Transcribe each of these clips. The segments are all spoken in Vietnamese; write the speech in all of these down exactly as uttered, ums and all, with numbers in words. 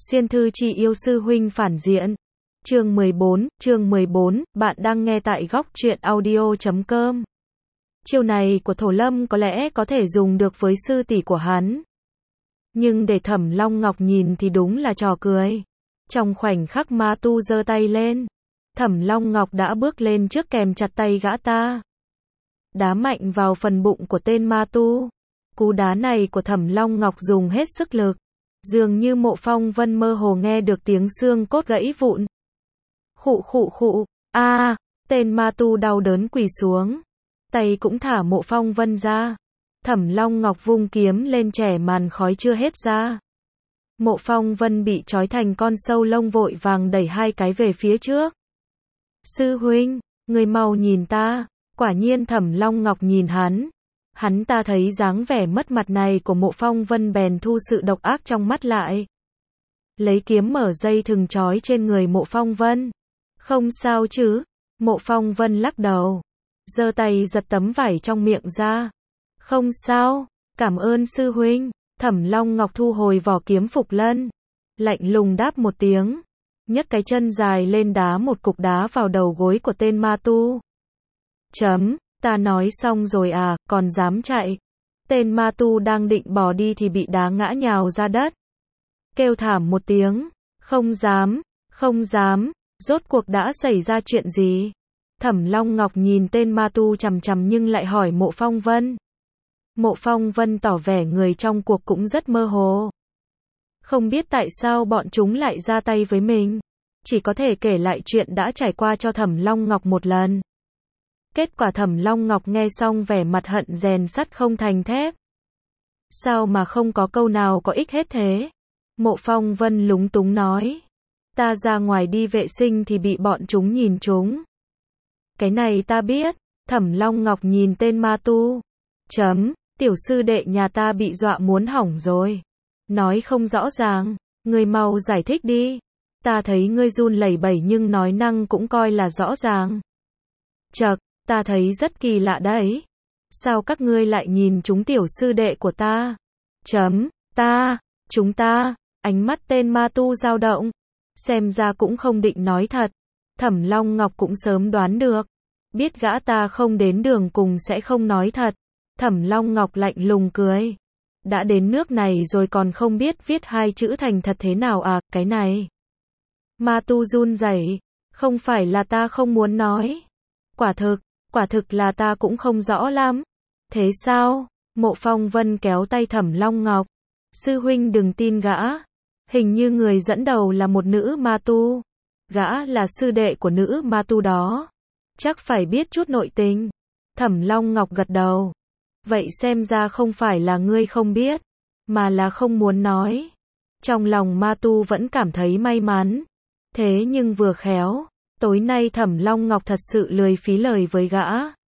Xuyên thư chi yêu sư huynh phản diện. Chương mười bốn, chương mười bốn, bạn đang nghe tại góc truyện audio chấm com. Chiêu này của Thổ Lâm có lẽ có thể dùng được với sư tỷ của hắn. Nhưng để Thẩm Long Ngọc nhìn thì đúng là trò cười. Trong khoảnh khắc Ma Tu giơ tay lên, Thẩm Long Ngọc đã bước lên trước kèm chặt tay gã ta. Đá mạnh vào phần bụng của tên Ma Tu. Cú đá này của Thẩm Long Ngọc dùng hết sức lực. Dường như Mộ Phong Vân mơ hồ nghe được tiếng xương cốt gãy vụn. Khụ khụ khụ, a, à, tên Ma Tu đau đớn quỳ xuống. Tay cũng thả Mộ Phong Vân ra. Thẩm Long Ngọc vung kiếm lên chẻ màn khói chưa hết ra. Mộ Phong Vân bị trói thành con sâu lông vội vàng đẩy hai cái về phía trước. Sư huynh, người mau nhìn ta. Quả nhiên Thẩm Long Ngọc nhìn hắn. Hắn ta thấy dáng vẻ mất mặt này của Mộ Phong Vân bèn thu sự độc ác trong mắt lại. Lấy kiếm mở dây thừng trói trên người Mộ Phong Vân. Không sao chứ? Mộ Phong Vân lắc đầu. Giơ tay giật tấm vải trong miệng ra. Không sao, cảm ơn sư huynh. Thẩm Long Ngọc thu hồi vỏ kiếm phục lân. Lạnh lùng đáp một tiếng. Nhấc cái chân dài lên đá một cục đá vào đầu gối của tên Ma Tu. Chấm. Ta nói xong rồi à, còn dám chạy. Tên Ma Tu đang định bỏ đi thì bị đá ngã nhào ra đất. Kêu thảm một tiếng. Không dám, không dám, rốt cuộc đã xảy ra chuyện gì? Thẩm Long Ngọc nhìn tên Ma Tu chằm chằm nhưng lại hỏi Mộ Phong Vân. Mộ Phong Vân tỏ vẻ người trong cuộc cũng rất mơ hồ. Không biết tại sao bọn chúng lại ra tay với mình. Chỉ có thể kể lại chuyện đã trải qua cho Thẩm Long Ngọc một lần. Kết quả Thẩm Long Ngọc nghe xong vẻ mặt hận rèn sắt không thành thép. Sao mà không có câu nào có ích hết thế? Mộ Phong Vân lúng túng nói. Ta ra ngoài đi vệ sinh thì bị bọn chúng nhìn trúng. Cái này ta biết. Thẩm Long Ngọc nhìn tên Ma Tu. Chấm, tiểu sư đệ nhà ta bị dọa muốn hỏng rồi. Nói không rõ ràng, ngươi mau giải thích đi. Ta thấy ngươi run lẩy bẩy nhưng nói năng cũng coi là rõ ràng. Chậc, ta thấy rất kỳ lạ đấy. Sao các ngươi lại nhìn chúng tiểu sư đệ của ta? Chấm, ta, chúng ta, ánh mắt tên Ma Tu dao động. Xem ra cũng không định nói thật. Thẩm Long Ngọc cũng sớm đoán được. Biết gã ta không đến đường cùng sẽ không nói thật. Thẩm Long Ngọc lạnh lùng cười. Đã đến nước này rồi còn không biết viết hai chữ thành thật thế nào à, cái này. Ma Tu run rẩy. Không phải là ta không muốn nói. Quả thực, quả thực là ta cũng không rõ lắm. Thế sao? Mộ Phong Vân kéo tay Thẩm Long Ngọc. Sư huynh đừng tin gã. Hình như người dẫn đầu là một nữ Ma Tu. Gã là sư đệ của nữ Ma Tu đó. Chắc phải biết chút nội tình. Thẩm Long Ngọc gật đầu. Vậy xem ra không phải là ngươi không biết, mà là không muốn nói. Trong lòng Ma Tu vẫn cảm thấy may mắn. Thế nhưng vừa khéo, tối nay Thẩm Long Ngọc thật sự lười phí lời với gã.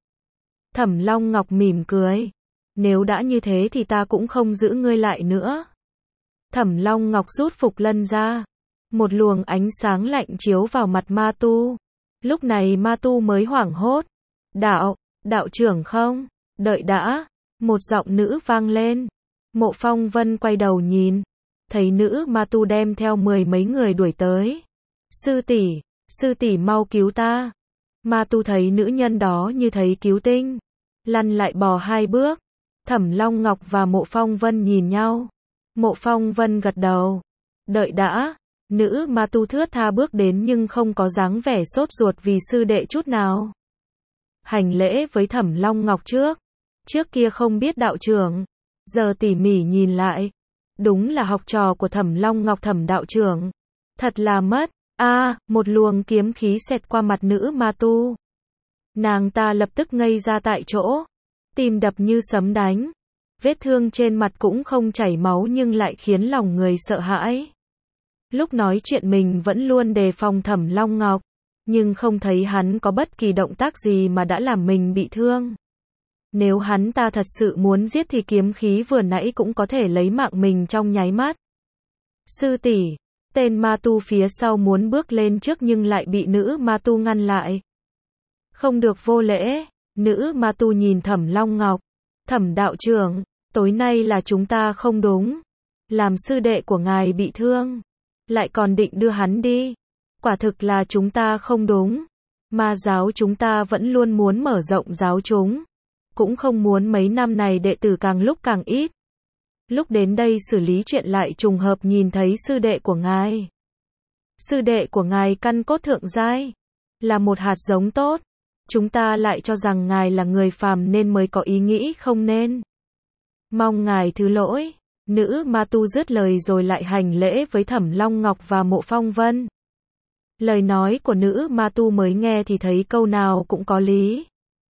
Thẩm Long Ngọc mỉm cười. Nếu đã như thế thì ta cũng không giữ ngươi lại nữa. Thẩm Long Ngọc rút phục lân ra. Một luồng ánh sáng lạnh chiếu vào mặt Ma Tu. Lúc này Ma Tu mới hoảng hốt. Đạo, đạo trưởng không? Đợi đã. Một giọng nữ vang lên. Mộ Phong Vân quay đầu nhìn. Thấy nữ Ma Tu đem theo mười mấy người đuổi tới. Sư tỷ, sư tỷ mau cứu ta. Ma Tu thấy nữ nhân đó như thấy cứu tinh. Lăn lại bò hai bước. Thẩm Long Ngọc và Mộ Phong Vân nhìn nhau. Mộ Phong Vân gật đầu. Đợi đã. Nữ Ma Tu thướt tha bước đến nhưng không có dáng vẻ sốt ruột vì sư đệ chút nào. Hành lễ với Thẩm Long Ngọc trước. Trước kia không biết đạo trưởng. Giờ tỉ mỉ nhìn lại. Đúng là học trò của Thẩm Long Ngọc Thẩm đạo trưởng. Thật là mất. A, à, một luồng kiếm khí xẹt qua mặt nữ Ma Tu. Nàng ta lập tức ngây ra tại chỗ. Tim đập như sấm đánh. Vết thương trên mặt cũng không chảy máu nhưng lại khiến lòng người sợ hãi. Lúc nói chuyện mình vẫn luôn đề phòng Thẩm Long Ngọc. Nhưng không thấy hắn có bất kỳ động tác gì mà đã làm mình bị thương. Nếu hắn ta thật sự muốn giết thì kiếm khí vừa nãy cũng có thể lấy mạng mình trong nháy mắt. Sư tỷ, tên Ma Tu phía sau muốn bước lên trước nhưng lại bị nữ Ma Tu ngăn lại. Không được vô lễ. Nữ Ma Tu nhìn Thẩm Long Ngọc. Thẩm đạo trưởng, tối nay là chúng ta không đúng. Làm sư đệ của ngài bị thương. lại còn định đưa hắn đi. Quả thực là chúng ta không đúng. Ma giáo chúng ta vẫn luôn muốn mở rộng giáo chúng. Cũng không muốn mấy năm này đệ tử càng lúc càng ít. Lúc đến đây xử lý chuyện lại trùng hợp nhìn thấy sư đệ của ngài. Sư đệ của ngài căn cốt thượng giai, là một hạt giống tốt. Chúng ta lại cho rằng ngài là người phàm nên mới có ý nghĩ không nên. Mong ngài thứ lỗi. Nữ ma tu dứt lời rồi lại hành lễ với Thẩm Long Ngọc và Mộ Phong Vân. Lời nói của nữ ma tu mới nghe thì thấy câu nào cũng có lý.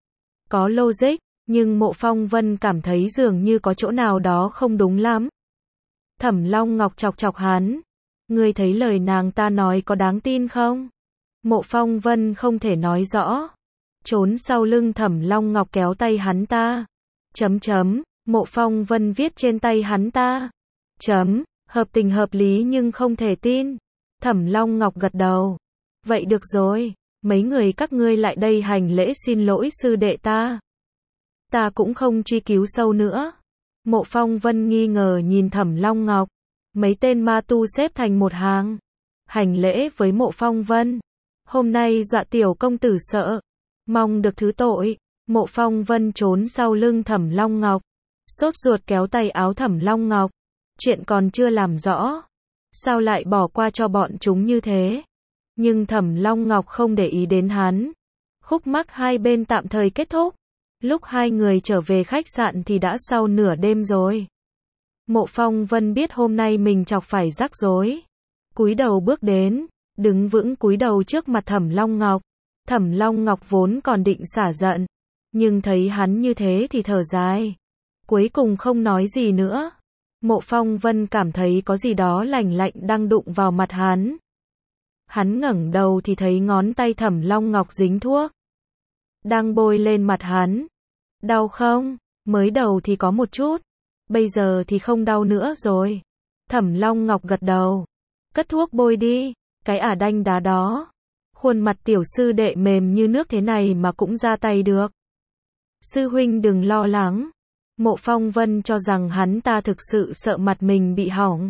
Có logic, nhưng Mộ Phong Vân cảm thấy dường như có chỗ nào đó không đúng lắm. Thẩm Long Ngọc chọc chọc hắn. Ngươi thấy lời nàng ta nói có đáng tin không? Mộ Phong Vân không thể nói rõ. Trốn sau lưng Thẩm Long Ngọc kéo tay hắn ta. Chấm chấm, Mộ Phong Vân viết trên tay hắn ta. Chấm, hợp tình hợp lý nhưng không thể tin. Thẩm Long Ngọc gật đầu. Vậy được rồi, mấy người các ngươi lại đây hành lễ xin lỗi sư đệ ta. Ta cũng không truy cứu sâu nữa. Mộ Phong Vân nghi ngờ nhìn Thẩm Long Ngọc. Mấy tên ma tu xếp thành một hàng. Hành lễ với Mộ Phong Vân. Hôm nay dọa tiểu công tử sợ. Mong được thứ tội. Mộ Phong Vân trốn sau lưng Thẩm Long Ngọc. Sốt ruột kéo tay áo Thẩm Long Ngọc. Chuyện còn chưa làm rõ. Sao lại bỏ qua cho bọn chúng như thế? Nhưng Thẩm Long Ngọc không để ý đến hắn. Khúc mắc hai bên tạm thời kết thúc. Lúc hai người trở về khách sạn thì đã sau nửa đêm rồi. Mộ Phong Vân biết hôm nay mình chọc phải rắc rối. Cúi đầu bước đến, đứng vững cúi đầu trước mặt Thẩm Long Ngọc. Thẩm Long Ngọc vốn còn định xả giận, nhưng thấy hắn như thế thì thở dài. Cuối cùng không nói gì nữa. Mộ Phong Vân cảm thấy có gì đó lạnh lạnh đang đụng vào mặt hắn. Hắn ngẩng đầu thì thấy ngón tay Thẩm Long Ngọc dính thuốc. Đang bôi lên mặt hắn. Đau không? Mới đầu thì có một chút. Bây giờ thì không đau nữa rồi. Thẩm Long Ngọc gật đầu. Cất thuốc bôi đi. Cái ả đanh đá đó. Khuôn mặt tiểu sư đệ mềm như nước thế này mà cũng ra tay được. Sư huynh đừng lo lắng. Mộ Phong Vân cho rằng hắn ta thực sự sợ mặt mình bị hỏng.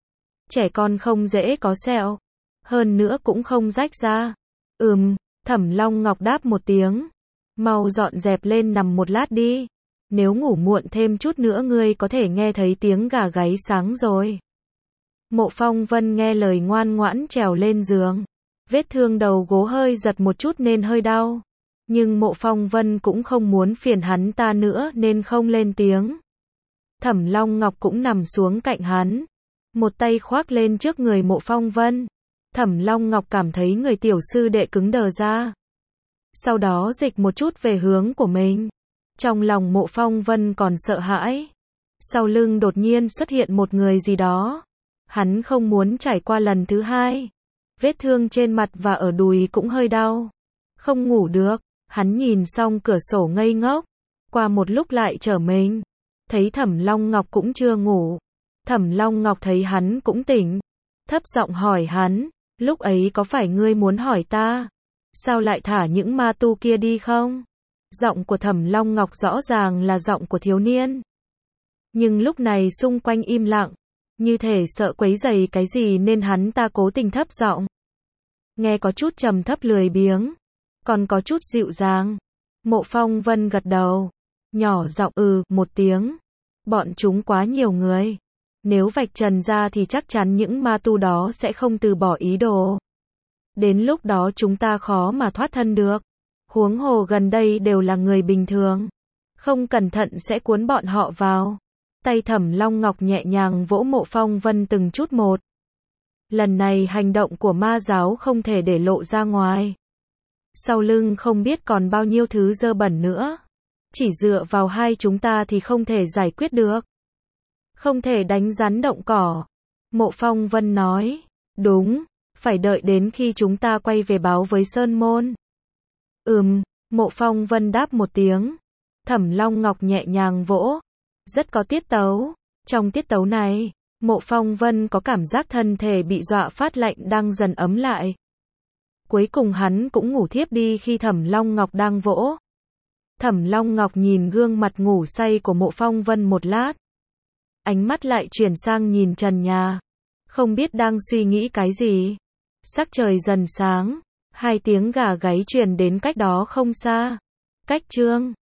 Trẻ con không dễ có sẹo. Hơn nữa cũng không rách ra. Ừm, Thẩm Long Ngọc đáp một tiếng. Mau dọn dẹp lên nằm một lát đi. Nếu ngủ muộn thêm chút nữa ngươi có thể nghe thấy tiếng gà gáy sáng rồi. Mộ Phong Vân nghe lời ngoan ngoãn trèo lên giường. Vết thương đầu gối hơi giật một chút nên hơi đau. Nhưng Mộ Phong Vân cũng không muốn phiền hắn ta nữa nên không lên tiếng. Thẩm Long Ngọc cũng nằm xuống cạnh hắn. Một tay khoác lên trước người Mộ Phong Vân. Thẩm Long Ngọc cảm thấy người tiểu sư đệ cứng đờ ra. Sau đó dịch một chút về hướng của mình. Trong lòng Mộ Phong Vân còn sợ hãi. Sau lưng đột nhiên xuất hiện một người gì đó. Hắn không muốn trải qua lần thứ hai. Vết thương trên mặt và ở đùi cũng hơi đau. Không ngủ được. Hắn nhìn xong cửa sổ ngây ngốc. Qua một lúc lại trở mình. Thấy Thẩm Long Ngọc cũng chưa ngủ. Thẩm Long Ngọc thấy hắn cũng tỉnh. Thấp giọng hỏi hắn. Lúc ấy có phải ngươi muốn hỏi ta? Sao lại thả những ma tu kia đi không? Giọng của Thẩm Long Ngọc rõ ràng là giọng của thiếu niên. Nhưng lúc này xung quanh im lặng. Như thể sợ quấy rầy cái gì nên hắn ta cố tình thấp giọng. Nghe có chút trầm thấp lười biếng. Còn có chút dịu dàng. Mộ Phong Vân gật đầu. Nhỏ giọng ừ một tiếng. Bọn chúng quá nhiều người. Nếu vạch trần ra thì chắc chắn những ma tu đó sẽ không từ bỏ ý đồ. Đến lúc đó chúng ta khó mà thoát thân được. Huống hồ gần đây đều là người bình thường. Không cẩn thận sẽ cuốn bọn họ vào. Tay Thẩm Long Ngọc nhẹ nhàng vỗ Mộ Phong Vân từng chút một. Lần này hành động của ma giáo không thể để lộ ra ngoài. Sau lưng không biết còn bao nhiêu thứ dơ bẩn nữa. Chỉ dựa vào hai chúng ta thì không thể giải quyết được. Không thể đánh rắn động cỏ. Mộ Phong Vân nói. Đúng, phải đợi đến khi chúng ta quay về báo với Sơn Môn. Ừm, Mộ Phong Vân đáp một tiếng. Thẩm Long Ngọc nhẹ nhàng vỗ. Rất có tiết tấu. Trong tiết tấu này, Mộ Phong Vân có cảm giác thân thể bị dọa phát lạnh đang dần ấm lại. Cuối cùng hắn cũng ngủ thiếp đi khi Thẩm Long Ngọc đang vỗ. Thẩm Long Ngọc nhìn gương mặt ngủ say của Mộ Phong Vân một lát. Ánh mắt lại chuyển sang nhìn trần nhà. Không biết đang suy nghĩ cái gì. Sắc trời dần sáng. Hai tiếng gà gáy truyền đến cách đó không xa. Cách Trương